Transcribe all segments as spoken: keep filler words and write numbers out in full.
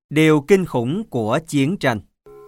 Điều kinh khủng của chiến tranh.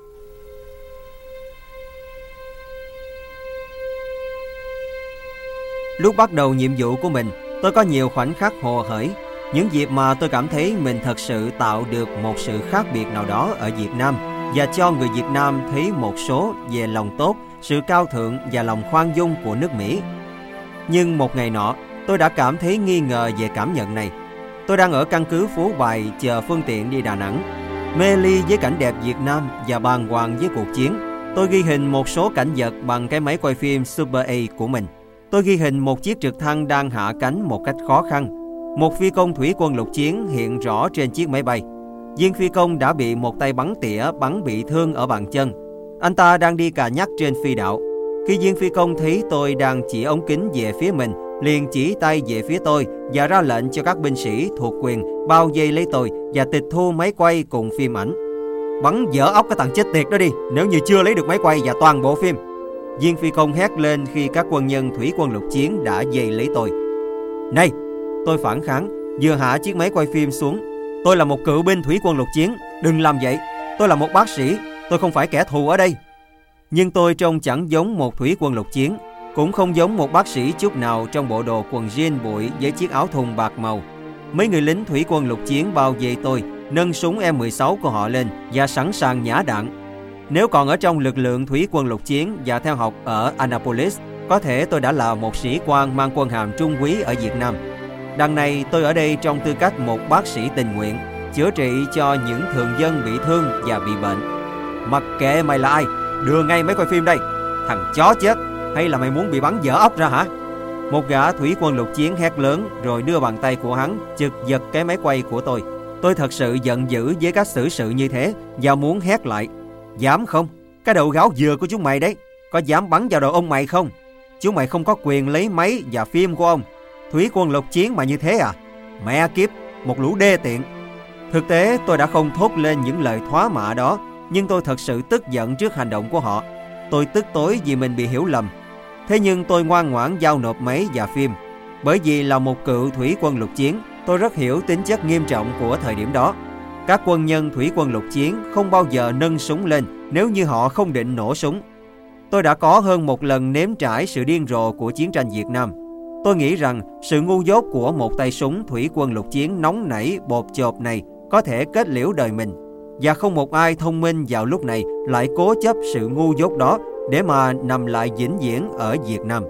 Lúc bắt đầu nhiệm vụ của mình, tôi có nhiều khoảnh khắc hồ hởi, những dịp mà tôi cảm thấy mình thật sự tạo được một sự khác biệt nào đó ở Việt Nam và cho người Việt Nam thấy một số về lòng tốt, sự cao thượng và lòng khoan dung của nước Mỹ. Nhưng một ngày nọ, tôi đã cảm thấy nghi ngờ về cảm nhận này. Tôi đang ở căn cứ Phú Bài chờ phương tiện đi Đà Nẵng, mê ly với cảnh đẹp Việt Nam và bàng hoàng với cuộc chiến. Tôi ghi hình một số cảnh vật bằng cái máy quay phim Super A của mình. Tôi ghi hình một chiếc trực thăng đang hạ cánh một cách khó khăn. Một phi công thủy quân lục chiến hiện rõ trên chiếc máy bay. Viên phi công đã bị một tay bắn tỉa bắn bị thương ở bàn chân. Anh ta đang đi cà nhắc trên phi đạo. Khi viên phi công thấy tôi đang chỉ ống kính về phía mình, liền chỉ tay về phía tôi và ra lệnh cho các binh sĩ thuộc quyền bao vây lấy tôi và tịch thu máy quay cùng phim ảnh. Bắn dở óc cái thằng chết tiệt đó đi, nếu như chưa lấy được máy quay và toàn bộ phim. Viên phi công hét lên khi các quân nhân thủy quân lục chiến đã vây lấy tôi. Này, tôi phản kháng, vừa hạ chiếc máy quay phim xuống. Tôi là một cựu binh thủy quân lục chiến, đừng làm vậy. Tôi là một bác sĩ, tôi không phải kẻ thù ở đây. Nhưng tôi trông chẳng giống một thủy quân lục chiến, cũng không giống một bác sĩ chút nào trong bộ đồ quần jean bụi với chiếc áo thun bạc màu. Mấy người lính thủy quân lục chiến bao vây tôi, nâng súng M mười sáu của họ lên và sẵn sàng nhả đạn. Nếu còn ở trong lực lượng thủy quân lục chiến và theo học ở Annapolis, có thể tôi đã là một sĩ quan mang quân hàm trung úy ở Việt Nam. Đằng này tôi ở đây trong tư cách một bác sĩ tình nguyện, chữa trị cho những thường dân bị thương và bị bệnh. Mặc kệ mày là ai, đưa ngay máy quay phim đây. Thằng chó chết, hay là mày muốn bị bắn dở óc ra hả? Một gã thủy quân lục chiến hét lớn rồi đưa bàn tay của hắn chực giật cái máy quay của tôi. Tôi thật sự giận dữ với cách xử sự như thế và muốn hét lại. Dám không? Cái đầu gáo dừa của chúng mày đấy, có dám bắn vào đầu ông mày không? Chúng mày không có quyền lấy máy và phim của ông. Thủy quân lục chiến mà như thế à? Mẹ kiếp, một lũ đê tiện. Thực tế tôi đã không thốt lên những lời thoá mạ đó, nhưng tôi thật sự tức giận trước hành động của họ. Tôi tức tối vì mình bị hiểu lầm. Thế nhưng tôi ngoan ngoãn giao nộp máy và phim. Bởi vì là một cựu thủy quân lục chiến, tôi rất hiểu tính chất nghiêm trọng của thời điểm đó. Các quân nhân thủy quân lục chiến không bao giờ nâng súng lên nếu như họ không định nổ súng. Tôi đã có hơn một lần nếm trải sự điên rồ của chiến tranh Việt Nam. Tôi nghĩ rằng sự ngu dốt của một tay súng thủy quân lục chiến nóng nảy bột chộp này có thể kết liễu đời mình. Và không một ai thông minh vào lúc này lại cố chấp sự ngu dốt đó để mà nằm lại vĩnh viễn ở Việt Nam.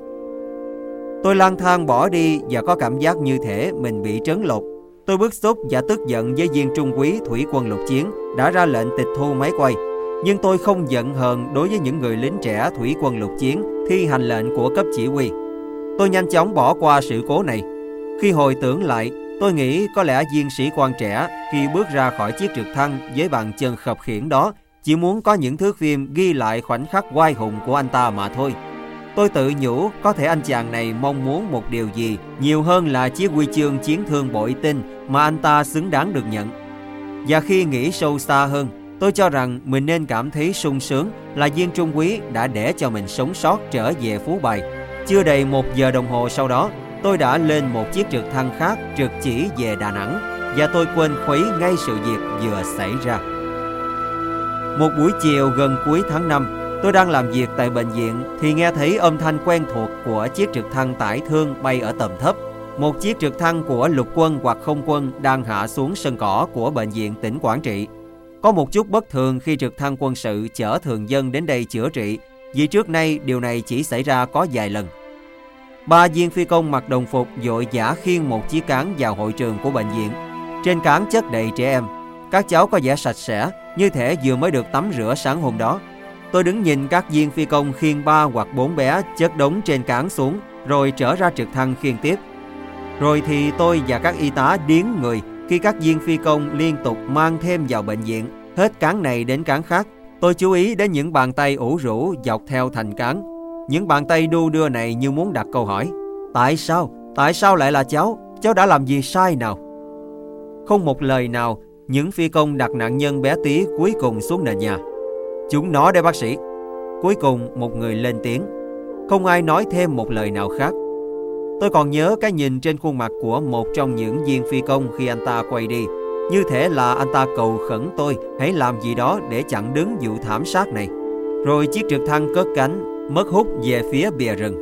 Tôi lang thang bỏ đi và có cảm giác như thể mình bị trấn lột. Tôi bức xúc và tức giận với viên trung úy thủy quân lục chiến đã ra lệnh tịch thu máy quay. Nhưng tôi không giận hờn đối với những người lính trẻ thủy quân lục chiến thi hành lệnh của cấp chỉ huy. Tôi nhanh chóng bỏ qua sự cố này. Khi hồi tưởng lại, tôi nghĩ có lẽ viên sĩ quan trẻ khi bước ra khỏi chiếc trực thăng với bàn chân khập khiễng đó chỉ muốn có những thước phim ghi lại khoảnh khắc oai hùng của anh ta mà thôi. Tôi tự nhủ có thể anh chàng này mong muốn một điều gì nhiều hơn là chiếc huy chương chiến thương bội tinh mà anh ta xứng đáng được nhận. Và khi nghĩ sâu xa hơn, tôi cho rằng mình nên cảm thấy sung sướng là viên trung úy đã để cho mình sống sót trở về Phú Bài. Chưa đầy một giờ đồng hồ sau đó, tôi đã lên một chiếc trực thăng khác trực chỉ về Đà Nẵng và tôi quên khuấy ngay sự việc vừa xảy ra. Một buổi chiều gần cuối tháng năm, tôi đang làm việc tại bệnh viện thì nghe thấy âm thanh quen thuộc của chiếc trực thăng tải thương bay ở tầm thấp. Một chiếc trực thăng của lục quân hoặc không quân đang hạ xuống sân cỏ của bệnh viện tỉnh Quảng Trị. Có một chút bất thường khi trực thăng quân sự chở thường dân đến đây chữa trị, vì trước nay điều này chỉ xảy ra có vài lần. Ba viên phi công mặc đồng phục vội vã khiêng một chiếc cáng vào hội trường của bệnh viện. Trên cáng chất đầy trẻ em. Các cháu có vẻ sạch sẽ, như thể vừa mới được tắm rửa sáng hôm đó. Tôi đứng nhìn các viên phi công khiêng ba hoặc bốn bé chất đống trên cáng xuống, rồi trở ra trực thăng khiêng tiếp. Rồi thì tôi và các y tá điếng người khi các viên phi công liên tục mang thêm vào bệnh viện, hết cáng này đến cáng khác. Tôi chú ý đến những bàn tay ủ rũ dọc theo thành cáng. Những bàn tay đu đưa này như muốn đặt câu hỏi. Tại sao? Tại sao lại là cháu? Cháu đã làm gì sai nào? Không một lời nào, những phi công đặt nạn nhân bé tí cuối cùng xuống nền nhà. Chúng nó đây bác sĩ. Cuối cùng một người lên tiếng. Không ai nói thêm một lời nào khác. Tôi còn nhớ cái nhìn trên khuôn mặt của một trong những viên phi công khi anh ta quay đi. như thể là anh ta cầu khẩn tôi hãy làm gì đó để chặn đứng vụ thảm sát này. Rồi chiếc trực thăng cất cánh, mất hút về phía bìa rừng.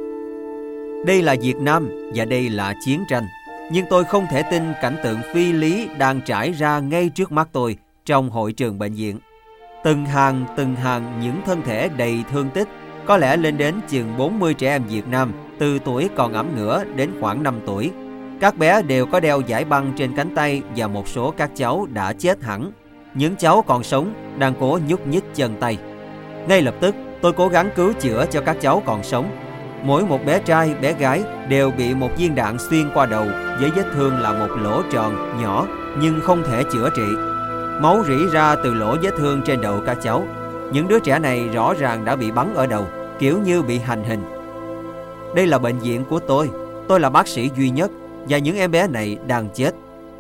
Đây là Việt Nam và đây là chiến tranh. Nhưng tôi không thể tin cảnh tượng phi lý đang trải ra ngay trước mắt tôi trong hội trường bệnh viện. Từng hàng từng hàng những thân thể đầy thương tích, có lẽ lên đến chừng bốn mươi trẻ em Việt Nam, từ tuổi còn ẩm ngửa đến khoảng năm tuổi. Các bé đều có đeo dải băng trên cánh tay và một số các cháu đã chết hẳn. Những cháu còn sống đang cố nhúc nhích chân tay. Ngay lập tức tôi cố gắng cứu chữa cho các cháu còn sống. Mỗi một bé trai, bé gái đều bị một viên đạn xuyên qua đầu với vết thương là một lỗ tròn nhỏ nhưng không thể chữa trị. Máu rỉ ra từ lỗ vết thương trên đầu các cháu. Những đứa trẻ này rõ ràng đã bị bắn ở đầu, kiểu như bị hành hình. Đây là bệnh viện của tôi. Tôi là bác sĩ duy nhất và những em bé này đang chết.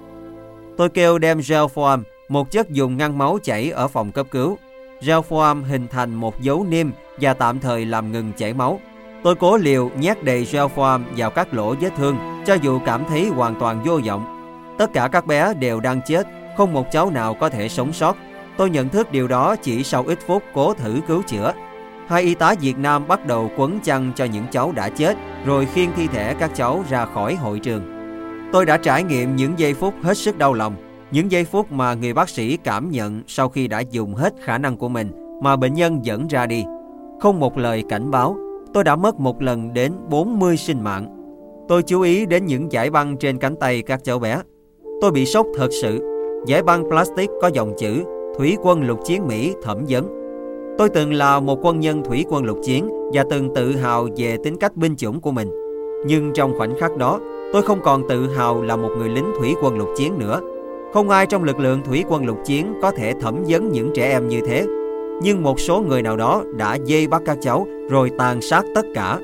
Tôi kêu đem gel foam, một chất dùng ngăn máu chảy ở phòng cấp cứu. Gel foam hình thành một dấu niêm và tạm thời làm ngừng chảy máu. Tôi cố liều nhét đầy gel foam vào các lỗ vết thương, cho dù cảm thấy hoàn toàn vô vọng. Tất cả các bé đều đang chết, không một cháu nào có thể sống sót. Tôi nhận thức điều đó chỉ sau ít phút cố thử cứu chữa. Hai y tá Việt Nam bắt đầu quấn chăn cho những cháu đã chết, rồi khiêng thi thể các cháu ra khỏi hội trường. Tôi đã trải nghiệm những giây phút hết sức đau lòng, những giây phút mà người bác sĩ cảm nhận sau khi đã dùng hết khả năng của mình mà bệnh nhân dẫn ra đi. Không một lời cảnh báo, tôi đã mất một lần đến bốn mươi sinh mạng. Tôi chú ý đến những dải băng trên cánh tay các cháu bé. Tôi bị sốc thật sự. Dải băng plastic có dòng chữ Thủy quân lục chiến Mỹ thẩm vấn. Tôi từng là một quân nhân thủy quân lục chiến và từng tự hào về tính cách binh chủng của mình. Nhưng trong khoảnh khắc đó, tôi không còn tự hào là một người lính thủy quân lục chiến nữa. Không ai trong lực lượng thủy quân lục chiến có thể thẩm vấn những trẻ em như thế. Nhưng một số người nào đó đã dây bắt các cháu rồi tàn sát tất cả.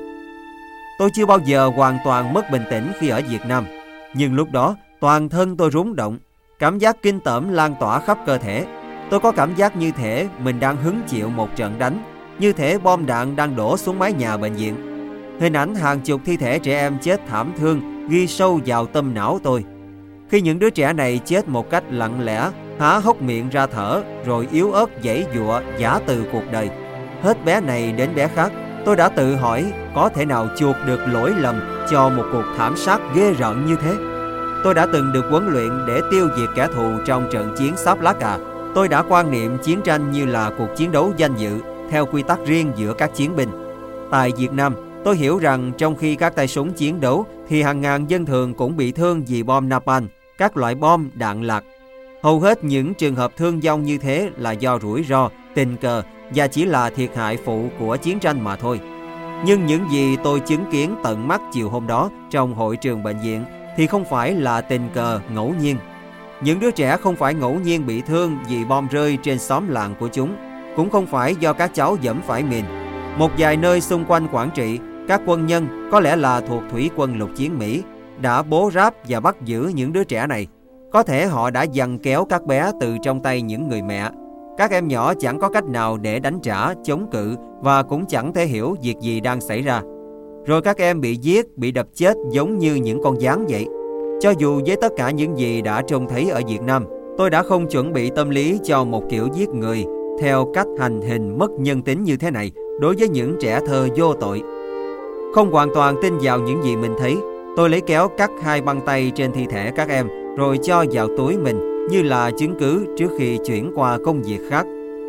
Tôi chưa bao giờ hoàn toàn mất bình tĩnh khi ở Việt Nam. Nhưng lúc đó, toàn thân tôi rung động. Cảm giác kinh tởm lan tỏa khắp cơ thể. Tôi có cảm giác như thể mình đang hứng chịu một trận đánh, như thể bom đạn đang đổ xuống mái nhà bệnh viện. Hình ảnh hàng chục thi thể trẻ em chết thảm thương ghi sâu vào tâm não tôi. Khi những đứa trẻ này chết một cách lặng lẽ, há hốc miệng ra thở, rồi yếu ớt giãy giụa giã từ cuộc đời, hết bé này đến bé khác, tôi đã tự hỏi có thể nào chuộc được lỗi lầm cho một cuộc thảm sát ghê rợn như thế. Tôi đã từng được huấn luyện để tiêu diệt kẻ thù trong trận chiến Sáp Lá Cà. Tôi đã quan niệm chiến tranh như là cuộc chiến đấu danh dự, theo quy tắc riêng giữa các chiến binh. Tại Việt Nam, tôi hiểu rằng trong khi các tay súng chiến đấu, thì hàng ngàn dân thường cũng bị thương vì bom napalm, các loại bom đạn lạc. Hầu hết những trường hợp thương vong như thế là do rủi ro, tình cờ và chỉ là thiệt hại phụ của chiến tranh mà thôi. Nhưng những gì tôi chứng kiến tận mắt chiều hôm đó trong hội trường bệnh viện thì không phải là tình cờ ngẫu nhiên. Những đứa trẻ không phải ngẫu nhiên bị thương vì bom rơi trên xóm làng của chúng, cũng không phải do các cháu dẫm phải mìn. Một vài nơi xung quanh Quảng Trị, các quân nhân, có lẽ là thuộc thủy quân lục chiến Mỹ, đã bố ráp và bắt giữ những đứa trẻ này. Có thể họ đã giằng kéo các bé từ trong tay những người mẹ. Các em nhỏ chẳng có cách nào để đánh trả, chống cự và cũng chẳng thể hiểu việc gì đang xảy ra. Rồi các em bị giết, bị đập chết giống như những con gián vậy. Cho dù với tất cả những gì đã trông thấy ở Việt Nam, tôi đã không chuẩn bị tâm lý cho một kiểu giết người theo cách hành hình mất nhân tính như thế này đối với những trẻ thơ vô tội. Không hoàn toàn tin vào những gì mình thấy, tôi lấy kéo cắt hai băng tay trên thi thể các em rồi cho vào túi mình như là chứng cứ trước khi chuyển qua công việc khác.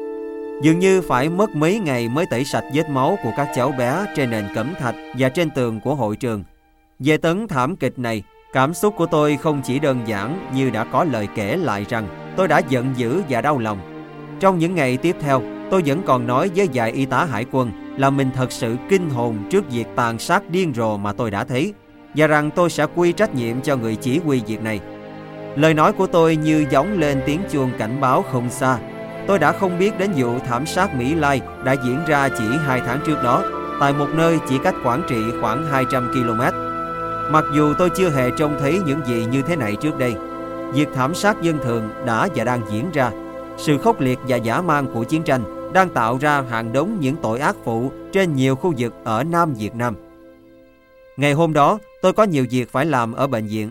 Dường như phải mất mấy ngày mới tẩy sạch vết máu của các cháu bé trên nền cẩm thạch và trên tường của hội trường. Về tấn thảm kịch này, cảm xúc của tôi không chỉ đơn giản như đã có lời kể lại rằng tôi đã giận dữ và đau lòng. Trong những ngày tiếp theo, tôi vẫn còn nói với vài y tá hải quân là mình thật sự kinh hồn trước việc tàn sát điên rồ mà tôi đã thấy, và rằng tôi sẽ quy trách nhiệm cho người chỉ huy việc này. Lời nói của tôi như gióng lên tiếng chuông cảnh báo không xa. Tôi đã không biết đến vụ thảm sát Mỹ Lai đã diễn ra chỉ hai tháng trước đó, tại một nơi chỉ cách Quảng Trị khoảng hai trăm ki lô mét. Mặc dù tôi chưa hề trông thấy những gì như thế này trước đây, việc thảm sát dân thường đã và đang diễn ra. Sự khốc liệt và dã man của chiến tranh đang tạo ra hàng đống những tội ác phụ trên nhiều khu vực ở Nam Việt Nam. Ngày hôm đó, tôi có nhiều việc phải làm ở bệnh viện.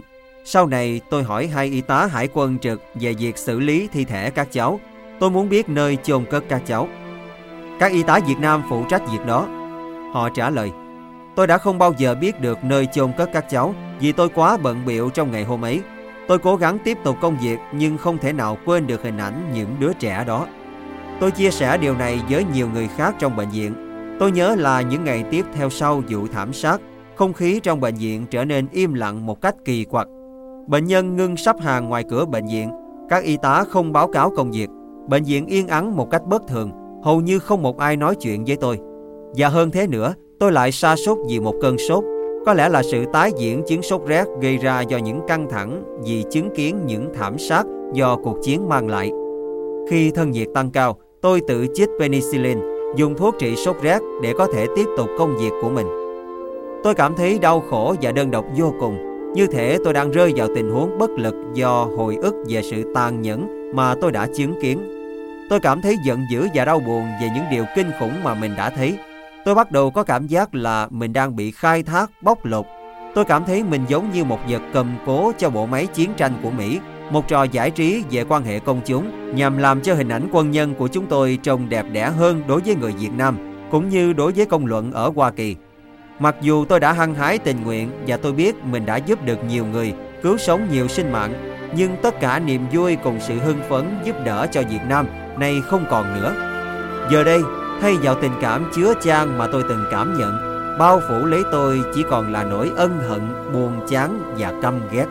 Sau này tôi hỏi hai y tá hải quân trực về việc xử lý thi thể các cháu. Tôi muốn biết nơi chôn cất các cháu. Các y tá Việt Nam phụ trách việc đó. Họ trả lời, tôi đã không bao giờ biết được nơi chôn cất các cháu vì tôi quá bận bịu trong ngày hôm ấy. Tôi cố gắng tiếp tục công việc nhưng không thể nào quên được hình ảnh những đứa trẻ đó. Tôi chia sẻ điều này với nhiều người khác trong bệnh viện. Tôi nhớ là những ngày tiếp theo sau vụ thảm sát, không khí trong bệnh viện trở nên im lặng một cách kỳ quặc. Bệnh nhân ngưng sắp hàng ngoài cửa bệnh viện. Các y tá không báo cáo công việc. Bệnh viện yên ắng một cách bất thường. Hầu như không một ai nói chuyện với tôi. Và hơn thế nữa, tôi lại sa sút vì một cơn sốt. Có lẽ là sự tái diễn chứng sốt rét gây ra do những căng thẳng vì chứng kiến những thảm sát do cuộc chiến mang lại. Khi thân nhiệt tăng cao, tôi tự chích penicillin, dùng thuốc trị sốt rét để có thể tiếp tục công việc của mình. Tôi cảm thấy đau khổ và đơn độc vô cùng, như thể tôi đang rơi vào tình huống bất lực do hồi ức về sự tàn nhẫn mà tôi đã chứng kiến. Tôi cảm thấy giận dữ và đau buồn về những điều kinh khủng mà mình đã thấy. Tôi bắt đầu có cảm giác là mình đang bị khai thác, bóc lột. Tôi cảm thấy mình giống như một vật cầm cố cho bộ máy chiến tranh của Mỹ, một trò giải trí về quan hệ công chúng nhằm làm cho hình ảnh quân nhân của chúng tôi trông đẹp đẽ hơn đối với người Việt Nam, cũng như đối với công luận ở Hoa Kỳ. Mặc dù tôi đã hăng hái tình nguyện và tôi biết mình đã giúp được nhiều người, cứu sống nhiều sinh mạng, nhưng tất cả niềm vui cùng sự hưng phấn giúp đỡ cho Việt Nam nay không còn nữa. Giờ đây, thay vào tình cảm chứa chan mà tôi từng cảm nhận, bao phủ lấy tôi chỉ còn là nỗi ân hận, buồn chán và căm ghét.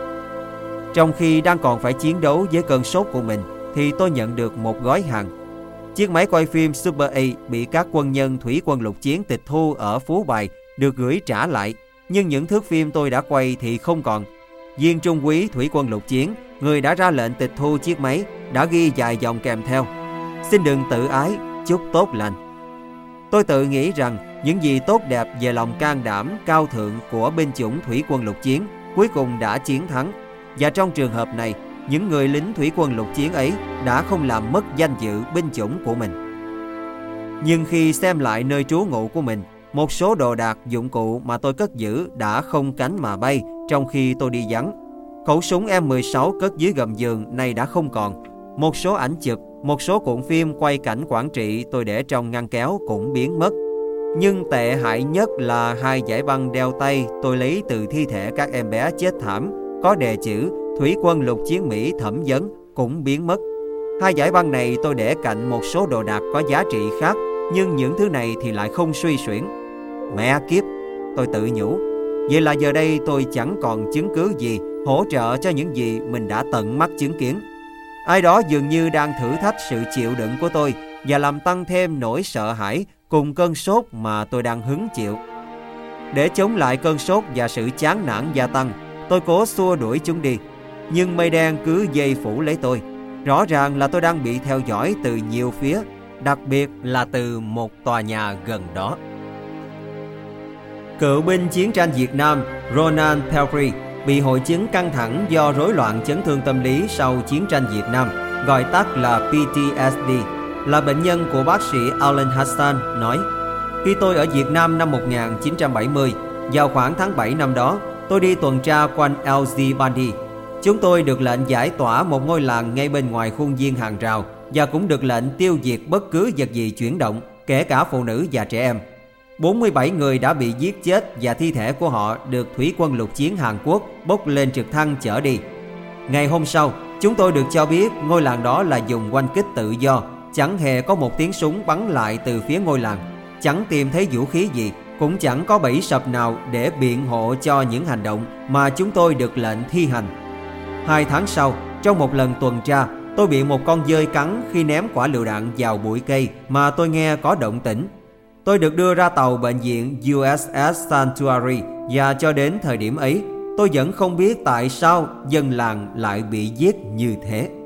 Trong khi đang còn phải chiến đấu với cơn sốt của mình, thì tôi nhận được một gói hàng. Chiếc máy quay phim Super eight bị các quân nhân thủy quân lục chiến tịch thu ở Phú Bài được gửi trả lại, nhưng những thước phim tôi đã quay thì không còn. Viên trung úy thủy quân lục chiến, người đã ra lệnh tịch thu chiếc máy, đã ghi vài dòng kèm theo: xin đừng tự ái, chúc tốt lành. Tôi tự nghĩ rằng những gì tốt đẹp về lòng can đảm cao thượng của binh chủng thủy quân lục chiến cuối cùng đã chiến thắng, và trong trường hợp này, những người lính thủy quân lục chiến ấy đã không làm mất danh dự binh chủng của mình. Nhưng khi xem lại nơi trú ngụ của mình, một số đồ đạc dụng cụ mà tôi cất giữ đã không cánh mà bay trong khi tôi đi vắng. Khẩu súng M mười sáu cất dưới gầm giường nay đã không còn. Một số ảnh chụp, một số cuộn phim quay cảnh Quảng Trị tôi để trong ngăn kéo cũng biến mất. Nhưng tệ hại nhất là hai dải băng đeo tay tôi lấy từ thi thể các em bé chết thảm, có đề chữ Thủy quân lục chiến Mỹ thẩm vấn, cũng biến mất. Hai dải băng này tôi để cạnh một số đồ đạc có giá trị khác, nhưng những thứ này thì lại không suy xuyển. Mẹ kiếp, tôi tự nhủ. Vậy là giờ đây tôi chẳng còn chứng cứ gì hỗ trợ cho những gì mình đã tận mắt chứng kiến. Ai đó dường như đang thử thách sự chịu đựng của tôi và làm tăng thêm nỗi sợ hãi cùng cơn sốt mà tôi đang hứng chịu. Để chống lại cơn sốt và sự chán nản gia tăng, tôi cố xua đuổi chúng đi. Nhưng mây đen cứ dây phủ lấy tôi. Rõ ràng là tôi đang bị theo dõi từ nhiều phía, đặc biệt là từ một tòa nhà gần đó. Cựu binh chiến tranh Việt Nam Ronan Pelfrey bị hội chứng căng thẳng do rối loạn chấn thương tâm lý sau chiến tranh Việt Nam, gọi tắt là P T S D, là bệnh nhân của bác sĩ Alan Hassan, nói: khi tôi ở Việt Nam năm một nghìn chín trăm bảy mươi, vào khoảng tháng bảy năm đó, tôi đi tuần tra quanh El Zibandi. Chúng tôi được lệnh giải tỏa một ngôi làng ngay bên ngoài khuôn viên hàng rào và cũng được lệnh tiêu diệt bất cứ vật gì chuyển động, kể cả phụ nữ và trẻ em. bốn mươi bảy người đã bị giết chết và thi thể của họ được thủy quân lục chiến Hàn Quốc bốc lên trực thăng chở đi. Ngày hôm sau, chúng tôi được cho biết ngôi làng đó là dùng oanh kích tự do, chẳng hề có một tiếng súng bắn lại từ phía ngôi làng, chẳng tìm thấy vũ khí gì, cũng chẳng có bẫy sập nào để biện hộ cho những hành động mà chúng tôi được lệnh thi hành. Hai tháng sau, trong một lần tuần tra, tôi bị một con dơi cắn khi ném quả lựu đạn vào bụi cây mà tôi nghe có động tĩnh. Tôi được đưa ra tàu bệnh viện U S S Sanctuary và cho đến thời điểm ấy, tôi vẫn không biết tại sao dân làng lại bị giết như thế.